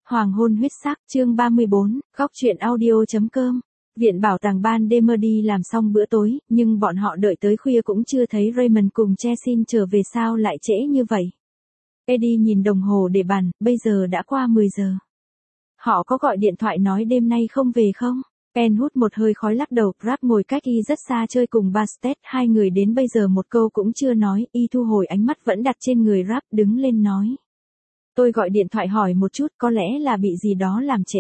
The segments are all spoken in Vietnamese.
Hoàng hôn huyết sắc, chương 34, góc truyện audio.com. Viện bảo tàng ban đêm đi làm xong bữa tối, nhưng bọn họ đợi tới khuya cũng chưa thấy Raymond cùng Chessin trở về, sao lại trễ như vậy. Eddie nhìn đồng hồ để bàn, bây giờ đã qua 10 giờ. Họ có gọi điện thoại nói đêm nay không về không? Pen hút một hơi khói lắc đầu, Rap ngồi cách y rất xa chơi cùng Bastet, hai người đến bây giờ một câu cũng chưa nói, y thu hồi ánh mắt vẫn đặt trên người Rap, đứng lên nói. Tôi gọi điện thoại hỏi một chút, có lẽ là bị gì đó làm trễ.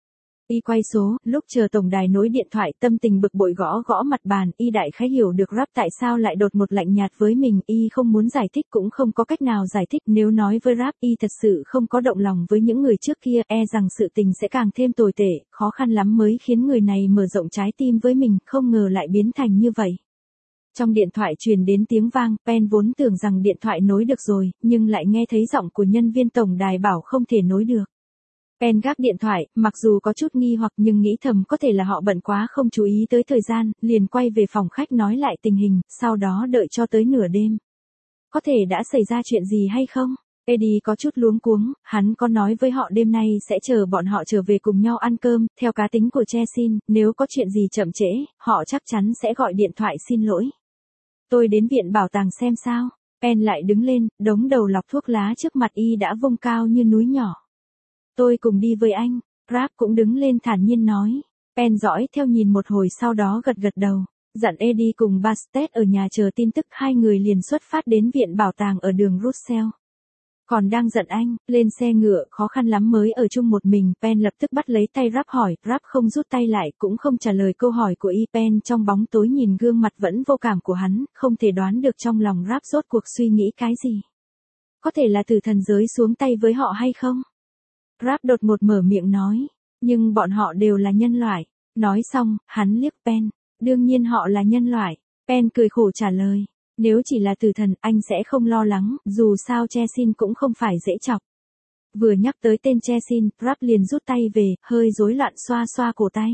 Y quay số, lúc chờ tổng đài nối điện thoại, tâm tình bực bội gõ gõ mặt bàn, y đại khái hiểu được Rap tại sao lại đột ngột lạnh nhạt với mình, y không muốn giải thích cũng không có cách nào giải thích, nếu nói với Rap y thật sự không có động lòng với những người trước kia, e rằng sự tình sẽ càng thêm tồi tệ, khó khăn lắm mới khiến người này mở rộng trái tim với mình, không ngờ lại biến thành như vậy. Trong điện thoại truyền đến tiếng vang, Pen vốn tưởng rằng điện thoại nối được rồi, nhưng lại nghe thấy giọng của nhân viên tổng đài bảo không thể nối được. Pen gác điện thoại, mặc dù có chút nghi hoặc nhưng nghĩ thầm có thể là họ bận quá không chú ý tới thời gian, liền quay về phòng khách nói lại tình hình, sau đó đợi cho tới nửa đêm. Có thể đã xảy ra chuyện gì hay không? Eddie có chút luống cuống, hắn có nói với họ đêm nay sẽ chờ bọn họ trở về cùng nhau ăn cơm, theo cá tính của Chessin, nếu có chuyện gì chậm trễ, họ chắc chắn sẽ gọi điện thoại xin lỗi. Tôi đến viện bảo tàng xem sao. Pen lại đứng lên, đống đầu lọc thuốc lá trước mặt y đã vông cao như núi nhỏ. Tôi cùng đi với anh. Rap cũng đứng lên thản nhiên nói. Pen dõi theo nhìn một hồi sau đó gật gật đầu. Dặn Eddie cùng Bastet ở nhà chờ tin tức, hai người liền xuất phát đến viện bảo tàng ở đường Russell. Còn đang giận anh, lên xe ngựa, khó khăn lắm mới ở chung một mình, Pen lập tức bắt lấy tay Rap hỏi, Rap không rút tay lại, cũng không trả lời câu hỏi của y. Pen trong bóng tối nhìn gương mặt vẫn vô cảm của hắn, không thể đoán được trong lòng Rap rốt cuộc suy nghĩ cái gì. Có thể là từ thần giới xuống tay với họ hay không? Rap đột ngột mở miệng nói, nhưng bọn họ đều là nhân loại. Nói xong, hắn liếc Pen, đương nhiên họ là nhân loại. Pen cười khổ trả lời. Nếu chỉ là tử thần, anh sẽ không lo lắng, dù sao Chessin cũng không phải dễ chọc. Vừa nhắc tới tên Chessin, Rap liền rút tay về, hơi rối loạn xoa xoa cổ tay.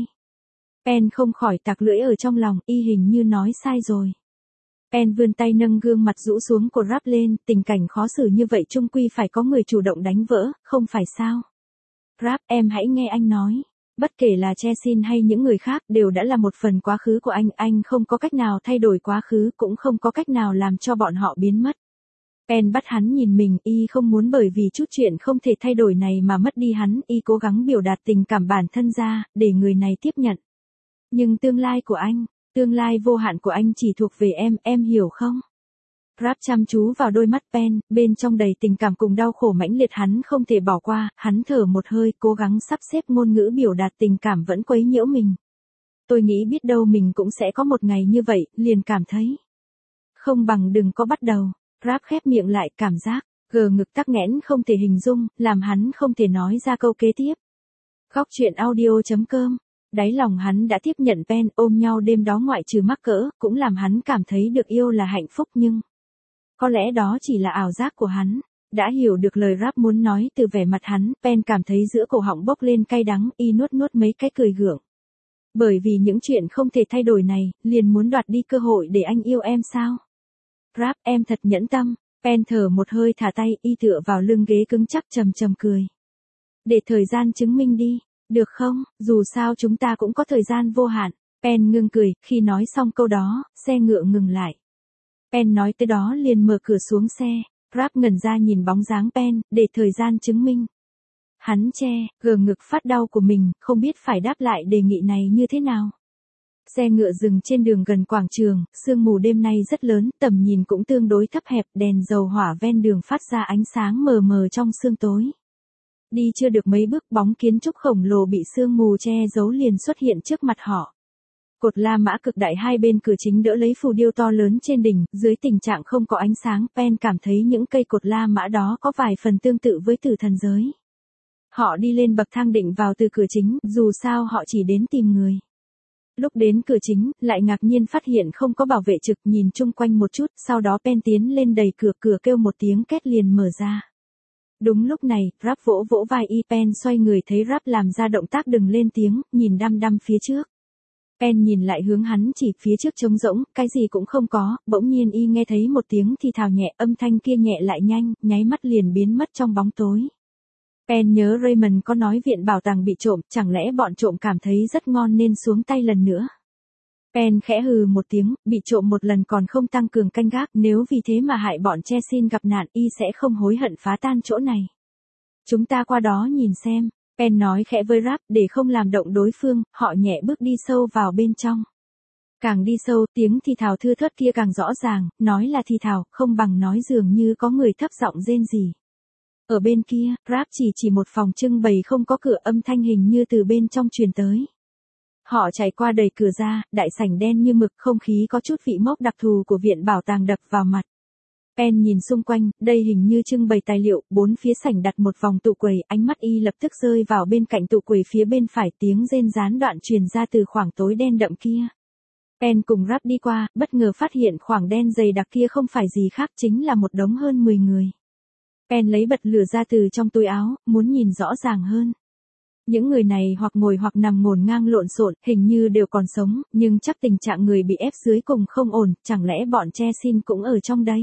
Pen không khỏi tặc lưỡi ở trong lòng, y hình như nói sai rồi. Pen vươn tay nâng gương mặt rũ xuống của Rap lên, tình cảnh khó xử như vậy chung quy phải có người chủ động đánh vỡ, không phải sao? Rap, em hãy nghe anh nói. Bất kể là Chessin hay những người khác đều đã là một phần quá khứ của anh không có cách nào thay đổi quá khứ, cũng không có cách nào làm cho bọn họ biến mất. Pen bắt hắn nhìn mình, y không muốn bởi vì chút chuyện không thể thay đổi này mà mất đi hắn, y cố gắng biểu đạt tình cảm bản thân ra, để người này tiếp nhận. Nhưng tương lai của anh, tương lai vô hạn của anh chỉ thuộc về em hiểu không? Rap chăm chú vào đôi mắt Pen, bên trong đầy tình cảm cùng đau khổ mãnh liệt, hắn không thể bỏ qua, hắn thở một hơi, cố gắng sắp xếp ngôn ngữ biểu đạt tình cảm vẫn quấy nhiễu mình. Tôi nghĩ biết đâu mình cũng sẽ có một ngày như vậy, liền cảm thấy. Không bằng đừng có bắt đầu. Rap khép miệng lại, cảm giác, ngực tắc nghẽn không thể hình dung, làm hắn không thể nói ra câu kế tiếp. Góc truyện audio.com. Đáy lòng hắn đã tiếp nhận Pen, ôm nhau đêm đó ngoại trừ mắc cỡ, cũng làm hắn cảm thấy được yêu là hạnh phúc, nhưng có lẽ đó chỉ là ảo giác của hắn. Đã hiểu được lời Rap muốn nói từ vẻ mặt hắn, Pen cảm thấy giữa cổ họng bốc lên cay đắng, y nuốt mấy cái cười gượng. Bởi vì những chuyện không thể thay đổi này, liền muốn đoạt đi cơ hội để anh yêu em sao? Rap, em thật nhẫn tâm. Pen thở một hơi thả tay, y tựa vào lưng ghế cứng chắc trầm trầm cười. Để thời gian chứng minh đi, được không, dù sao chúng ta cũng có thời gian vô hạn. Pen ngưng cười, khi nói xong câu đó, xe ngựa ngừng lại. Pen nói tới đó liền mở cửa xuống xe. Rap ngẩn ra nhìn bóng dáng Pen, để thời gian chứng minh. Hắn che ngực phát đau của mình, không biết phải đáp lại đề nghị này như thế nào. Xe ngựa dừng trên đường gần quảng trường, sương mù đêm nay rất lớn, tầm nhìn cũng tương đối thấp hẹp, đèn dầu hỏa ven đường phát ra ánh sáng mờ mờ trong sương tối. Đi chưa được mấy bước, bóng kiến trúc khổng lồ bị sương mù che giấu liền xuất hiện trước mặt họ. Cột La Mã cực đại hai bên cửa chính đỡ lấy phù điêu to lớn trên đỉnh, dưới tình trạng không có ánh sáng, Pen cảm thấy những cây cột La Mã đó có vài phần tương tự với tử thần giới. Họ đi lên bậc thang định vào từ cửa chính, dù sao họ chỉ đến tìm người. Lúc đến cửa chính, lại ngạc nhiên phát hiện không có bảo vệ trực, nhìn chung quanh một chút, sau đó Pen tiến lên đẩy cửa kêu một tiếng két liền mở ra. Đúng lúc này, Rap vỗ vỗ vai y. Pen xoay người thấy Rap làm ra động tác đừng lên tiếng, nhìn đăm đăm phía trước. Pen nhìn lại hướng hắn chỉ, phía trước trống rỗng, cái gì cũng không có, bỗng nhiên y nghe thấy một tiếng thì thào nhẹ, âm thanh kia nhẹ lại nhanh, nháy mắt liền biến mất trong bóng tối. Pen nhớ Raymond có nói viện bảo tàng bị trộm, chẳng lẽ bọn trộm cảm thấy rất ngon nên xuống tay lần nữa. Pen khẽ hừ một tiếng, bị trộm một lần còn không tăng cường canh gác, nếu vì thế mà hại bọn Chessin gặp nạn y sẽ không hối hận phá tan chỗ này. Chúng ta qua đó nhìn xem, Pen nói khẽ với Rap để không làm động đối phương, họ nhẹ bước đi sâu vào bên trong. Càng đi sâu, tiếng thì thào thưa thớt kia càng rõ ràng, nói là thì thào, không bằng nói dường như có người thấp giọng rên rỉ. Ở bên kia, Rap chỉ một phòng trưng bày không có cửa, âm thanh hình như từ bên trong truyền tới. Họ chạy qua đẩy cửa ra, đại sảnh đen như mực, không khí có chút vị mốc đặc thù của viện bảo tàng đập vào mặt. Pen nhìn xung quanh, đây hình như trưng bày tài liệu, bốn phía sảnh đặt một vòng tủ quầy, ánh mắt y lập tức rơi vào bên cạnh tủ quầy phía bên phải, tiếng rên gián đoạn truyền ra từ khoảng tối đen đậm kia. Pen cùng Rap đi qua, bất ngờ phát hiện khoảng đen dày đặc kia không phải gì khác chính là một đống hơn 10 người. Pen lấy bật lửa ra từ trong túi áo, muốn nhìn rõ ràng hơn. Những người này hoặc ngồi hoặc nằm ngổn ngang lộn xộn, hình như đều còn sống, nhưng chắc tình trạng người bị ép dưới cùng không ổn, chẳng lẽ bọn Chessin cũng ở trong đây.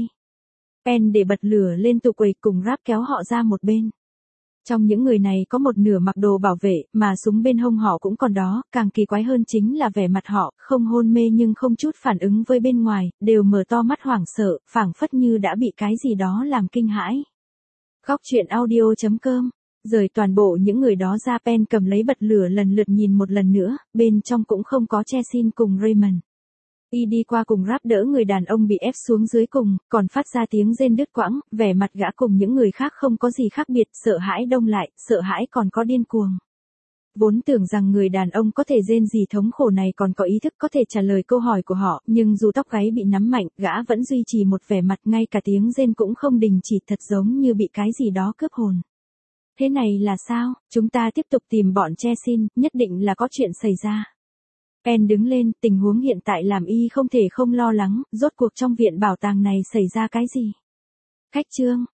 Pen để bật lửa lên tủ quầy cùng Rap kéo họ ra một bên. Trong những người này có một nửa mặc đồ bảo vệ, mà súng bên hông họ cũng còn đó, càng kỳ quái hơn chính là vẻ mặt họ, không hôn mê nhưng không chút phản ứng với bên ngoài, đều mở to mắt hoảng sợ, phảng phất như đã bị cái gì đó làm kinh hãi. Góc truyện audio.com. Rời toàn bộ những người đó ra, Pen cầm lấy bật lửa lần lượt nhìn một lần nữa, bên trong cũng không có Chessin cùng Raymond. Y đi qua cùng Rap đỡ người đàn ông bị ép xuống dưới cùng, còn phát ra tiếng rên đứt quãng, vẻ mặt gã cùng những người khác không có gì khác biệt, sợ hãi đông lại, sợ hãi còn có điên cuồng. Vốn tưởng rằng người đàn ông có thể rên gì thống khổ này còn có ý thức có thể trả lời câu hỏi của họ, nhưng dù tóc gáy bị nắm mạnh, gã vẫn duy trì một vẻ mặt, ngay cả tiếng rên cũng không đình chỉ, thật giống như bị cái gì đó cướp hồn. Thế này là sao? Chúng ta tiếp tục tìm bọn Chessin, nhất định là có chuyện xảy ra. Pen đứng lên, tình huống hiện tại làm y không thể không lo lắng, rốt cuộc trong viện bảo tàng này xảy ra cái gì? Khách chương.